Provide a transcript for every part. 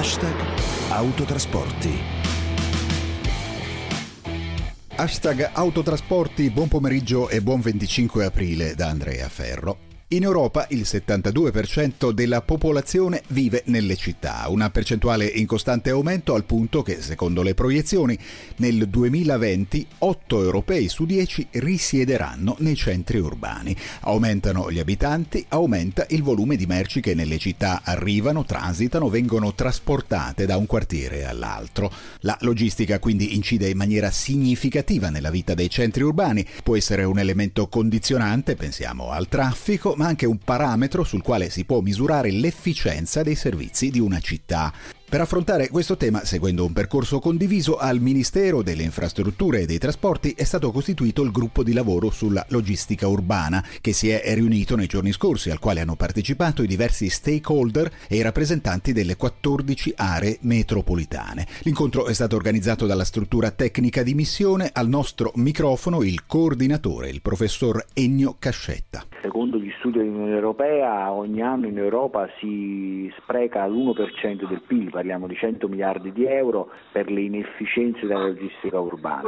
#autotrasporti. #autotrasporti, buon pomeriggio e buon 25 aprile da Andrea Ferro. In Europa il 72% della popolazione vive nelle città, una percentuale in costante aumento al punto che, secondo le proiezioni, nel 2020 8 europei su 10 risiederanno nei centri urbani. Aumentano gli abitanti, aumenta il volume di merci che nelle città arrivano, transitano, vengono trasportate da un quartiere all'altro. La logistica quindi incide in maniera significativa nella vita dei centri urbani, può essere un elemento condizionante, pensiamo al traffico, ma anche un parametro sul quale si può misurare l'efficienza dei servizi di una città. Per affrontare questo tema, seguendo un percorso condiviso, al Ministero delle Infrastrutture e dei Trasporti è stato costituito il gruppo di lavoro sulla logistica urbana, che si è riunito nei giorni scorsi, al quale hanno partecipato i diversi stakeholder e i rappresentanti delle 14 aree metropolitane. L'incontro è stato organizzato dalla struttura tecnica di missione. Al nostro microfono il coordinatore, il professor Ennio Cascetta. Secondo gli studi dell'Unione Europea, ogni anno in Europa si spreca l'1% del PIL, parliamo di 100 miliardi di euro per le inefficienze della logistica urbana.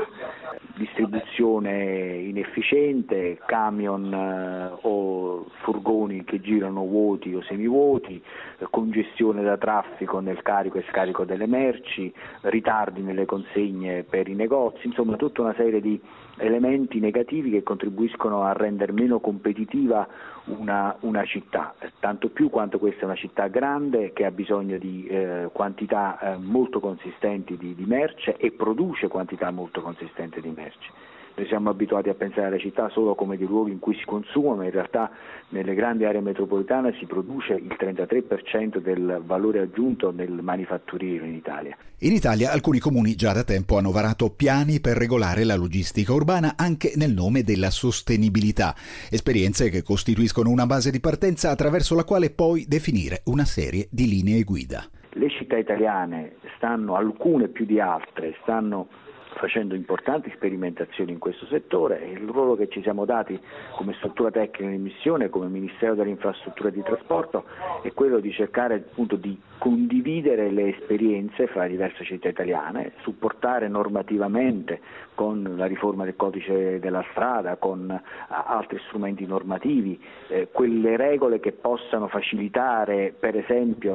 Distribuzione inefficiente, camion o furgoni che girano vuoti o semivuoti, congestione da traffico nel carico e scarico delle merci, ritardi nelle consegne per i negozi, insomma tutta una serie di elementi negativi che contribuiscono a rendere meno competitiva una città, tanto più quanto questa è una città grande che ha bisogno di quantità molto consistenti di merce e produce quantità molto consistenti di merce. Noi siamo abituati a pensare alle città solo come dei luoghi in cui si consuma, ma in realtà nelle grandi aree metropolitane si produce il 33% del valore aggiunto nel manifatturiero in Italia. In Italia alcuni comuni già da tempo hanno varato piani per regolare la logistica urbana anche nel nome della sostenibilità, esperienze che costituiscono una base di partenza attraverso la quale poi definire una serie di linee guida. Le città italiane alcune più di altre, stanno facendo importanti sperimentazioni in questo settore e il ruolo che ci siamo dati come struttura tecnica di missione, come Ministero delle Infrastrutture e di Trasporto, è quello di cercare appunto di condividere le esperienze fra le diverse città italiane, supportare normativamente con la riforma del codice della strada, con altri strumenti normativi, quelle regole che possano facilitare per esempio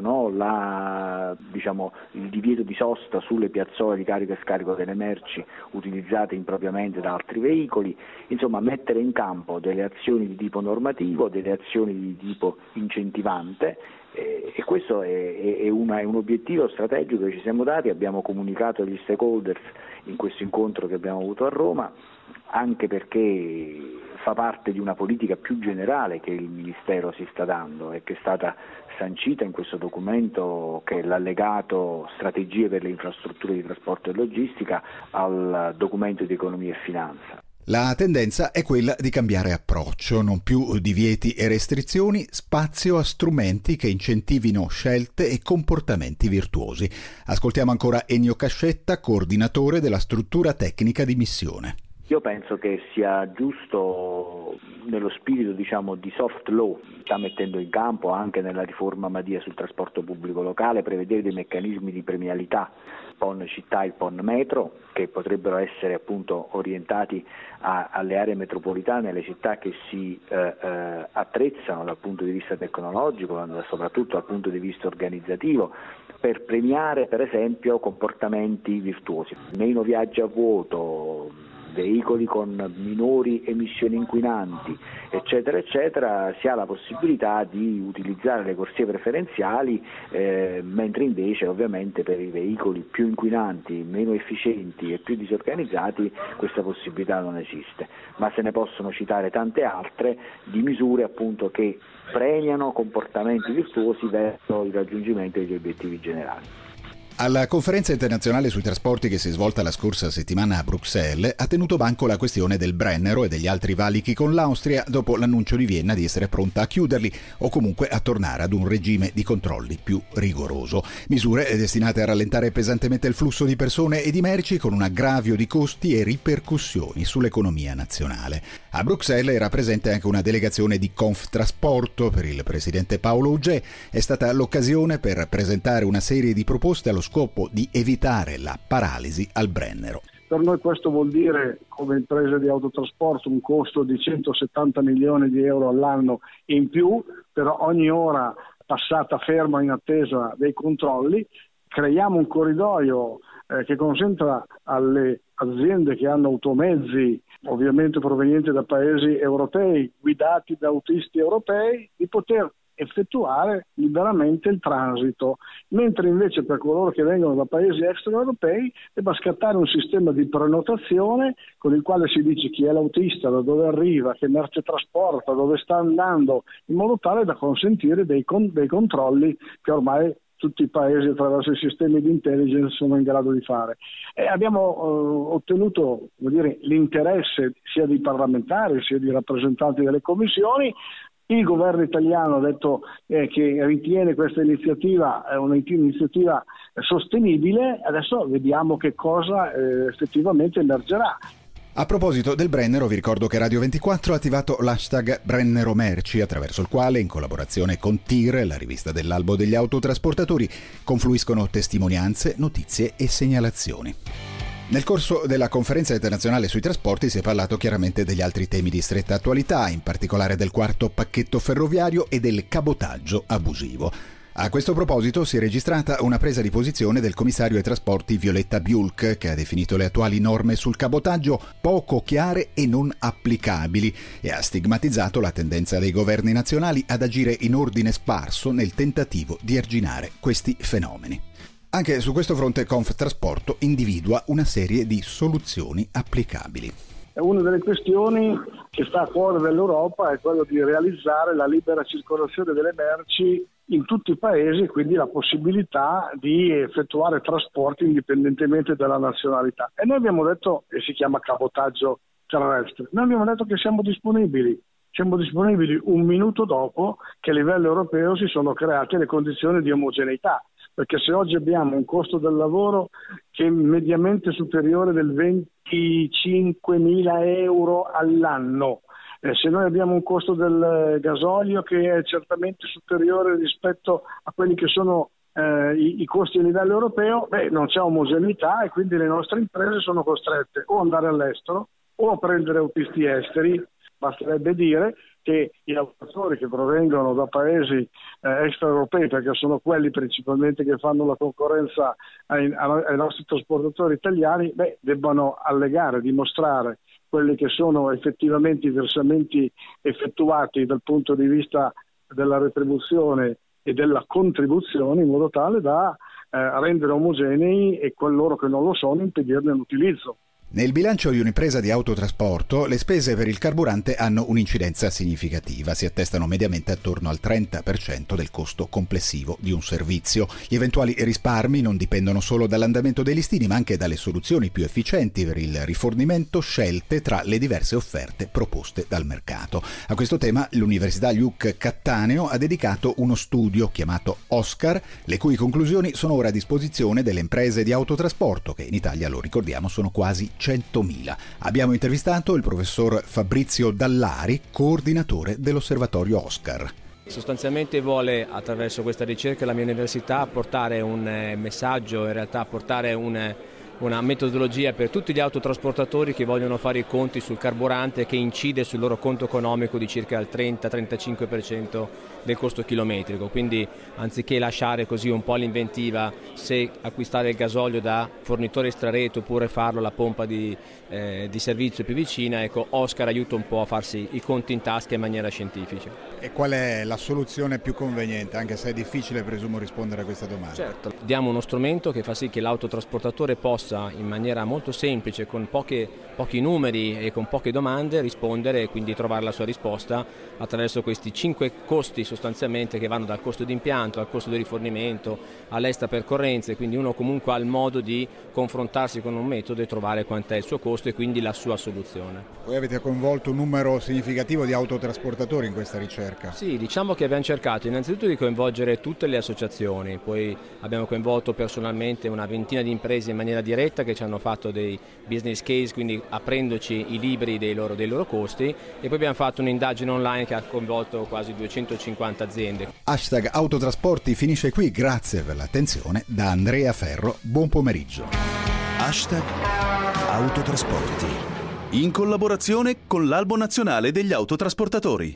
il divieto di sosta sulle piazzole di carico e scarico delle merci utilizzate impropriamente da altri veicoli, insomma mettere in campo delle azioni di tipo normativo, delle azioni di tipo incentivante e questo è un obiettivo strategico che ci siamo dati. Abbiamo comunicato agli stakeholders in questo incontro che abbiamo avuto a Roma, anche perché fa parte di una politica più generale che il Ministero si sta dando e che è stata sancita in questo documento che è l'allegato strategie per le infrastrutture di trasporto e logistica al documento di economia e finanza. La tendenza è quella di cambiare approccio, non più divieti e restrizioni, spazio a strumenti che incentivino scelte e comportamenti virtuosi. Ascoltiamo ancora Ennio Cascetta, coordinatore della struttura tecnica di missione. Io penso che sia giusto, nello spirito di soft law, sta mettendo in campo anche nella riforma Madia sul trasporto pubblico locale, prevedere dei meccanismi di premialità, PON città e PON metro, che potrebbero essere appunto orientati alle aree metropolitane, alle città che si attrezzano dal punto di vista tecnologico, soprattutto dal punto di vista organizzativo, per premiare per esempio comportamenti virtuosi, meno viaggi a vuoto, veicoli con minori emissioni inquinanti, eccetera, eccetera, si ha la possibilità di utilizzare le corsie preferenziali, mentre invece ovviamente per i veicoli più inquinanti, meno efficienti e più disorganizzati questa possibilità non esiste, ma se ne possono citare tante altre di misure appunto che premiano comportamenti virtuosi verso il raggiungimento degli obiettivi generali. Alla conferenza internazionale sui trasporti che si è svolta la scorsa settimana a Bruxelles ha tenuto banco la questione del Brennero e degli altri valichi con l'Austria dopo l'annuncio di Vienna di essere pronta a chiuderli o comunque a tornare ad un regime di controlli più rigoroso. Misure destinate a rallentare pesantemente il flusso di persone e di merci con un aggravio di costi e ripercussioni sull'economia nazionale. A Bruxelles era presente anche una delegazione di Conftrasporto. Per il presidente Paolo Ugè è stata l'occasione per presentare una serie di proposte allo scopo di evitare la paralisi al Brennero. Per noi questo vuol dire, come imprese di autotrasporto, un costo di 170 milioni di euro all'anno in più per ogni ora passata ferma in attesa dei controlli. Creiamo un corridoio che consenta alle aziende che hanno automezzi, ovviamente provenienti da paesi europei, guidati da autisti europei, di poter effettuare liberamente il transito, mentre invece per coloro che vengono da paesi extraeuropei debba scattare un sistema di prenotazione con il quale si dice chi è l'autista, da dove arriva, che merce trasporta, dove sta andando, in modo tale da consentire dei controlli che ormai tutti i paesi attraverso i sistemi di intelligence sono in grado di fare. Abbiamo ottenuto, l'interesse sia di parlamentari sia di rappresentanti delle commissioni. Il governo italiano ha detto che ritiene questa iniziativa un'iniziativa sostenibile. Adesso vediamo che cosa effettivamente emergerà. A proposito del Brennero, vi ricordo che Radio 24 ha attivato l'hashtag Brennero Merci, attraverso il quale, in collaborazione con TIR, la rivista dell'Albo degli autotrasportatori, confluiscono testimonianze, notizie e segnalazioni. Nel corso della conferenza internazionale sui trasporti si è parlato chiaramente degli altri temi di stretta attualità, in particolare del quarto pacchetto ferroviario e del cabotaggio abusivo. A questo proposito si è registrata una presa di posizione del commissario ai trasporti Violetta Bulc, che ha definito le attuali norme sul cabotaggio poco chiare e non applicabili e ha stigmatizzato la tendenza dei governi nazionali ad agire in ordine sparso nel tentativo di arginare questi fenomeni. Anche su questo fronte Conftrasporto individua una serie di soluzioni applicabili. Una delle questioni che sta a cuore dell'Europa è quello di realizzare la libera circolazione delle merci in tutti i paesi, quindi la possibilità di effettuare trasporti indipendentemente dalla nazionalità. E noi abbiamo detto, e si chiama cabotaggio terrestre, noi abbiamo detto che siamo disponibili un minuto dopo che a livello europeo si sono create le condizioni di omogeneità. Perché se oggi abbiamo un costo del lavoro che è mediamente superiore del 25.000 euro all'anno, se noi abbiamo un costo del gasolio che è certamente superiore rispetto a quelli che sono i costi a livello europeo, non c'è omogeneità e quindi le nostre imprese sono costrette o andare all'estero o a prendere autisti esteri. Basterebbe dire che i lavoratori che provengono da paesi extraeuropei, perché sono quelli principalmente che fanno la concorrenza ai nostri trasportatori italiani, debbano allegare, dimostrare quelli che sono effettivamente i versamenti effettuati dal punto di vista della retribuzione e della contribuzione, in modo tale da rendere omogenei e coloro che non lo sono impedirne l'utilizzo. Nel bilancio di un'impresa di autotrasporto, le spese per il carburante hanno un'incidenza significativa, si attestano mediamente attorno al 30% del costo complessivo di un servizio. Gli eventuali risparmi non dipendono solo dall'andamento dei listini, ma anche dalle soluzioni più efficienti per il rifornimento scelte tra le diverse offerte proposte dal mercato. A questo tema l'Università Luc Cattaneo ha dedicato uno studio chiamato Oscar, le cui conclusioni sono ora a disposizione delle imprese di autotrasporto, che in Italia, lo ricordiamo, sono quasi 100.000. Abbiamo intervistato il professor Fabrizio Dallari, coordinatore dell'osservatorio Oscar. Sostanzialmente vuole, attraverso questa ricerca, la mia università portare un messaggio, in realtà portare una metodologia per tutti gli autotrasportatori che vogliono fare i conti sul carburante, che incide sul loro conto economico di circa il 30-35% del costo chilometrico. Quindi anziché lasciare così un po' l'inventiva se acquistare il gasolio da fornitore extrarete oppure farlo alla pompa di servizio più vicina, ecco, Oscar aiuta un po' a farsi i conti in tasca in maniera scientifica. E qual è la soluzione più conveniente, anche se è difficile presumo rispondere a questa domanda? Certo, diamo uno strumento che fa sì che l'autotrasportatore possa possa in maniera molto semplice, con pochi numeri e con poche domande, rispondere e quindi trovare la sua risposta attraverso questi 5 costi sostanzialmente, che vanno dal costo di impianto al costo di rifornimento all'extra percorrenze, quindi uno comunque ha il modo di confrontarsi con un metodo e trovare quant'è il suo costo e quindi la sua soluzione. Voi avete coinvolto un numero significativo di autotrasportatori in questa ricerca? Sì, diciamo che abbiamo cercato innanzitutto di coinvolgere tutte le associazioni, poi abbiamo coinvolto personalmente una ventina di imprese in maniera diretta che ci hanno fatto dei business case, quindi aprendoci i libri dei loro costi, e poi abbiamo fatto un'indagine online che ha coinvolto quasi 250 aziende. Hashtag Autotrasporti finisce qui, grazie per l'attenzione. Da Andrea Ferro, buon pomeriggio. Hashtag Autotrasporti, in collaborazione con l'Albo Nazionale degli Autotrasportatori.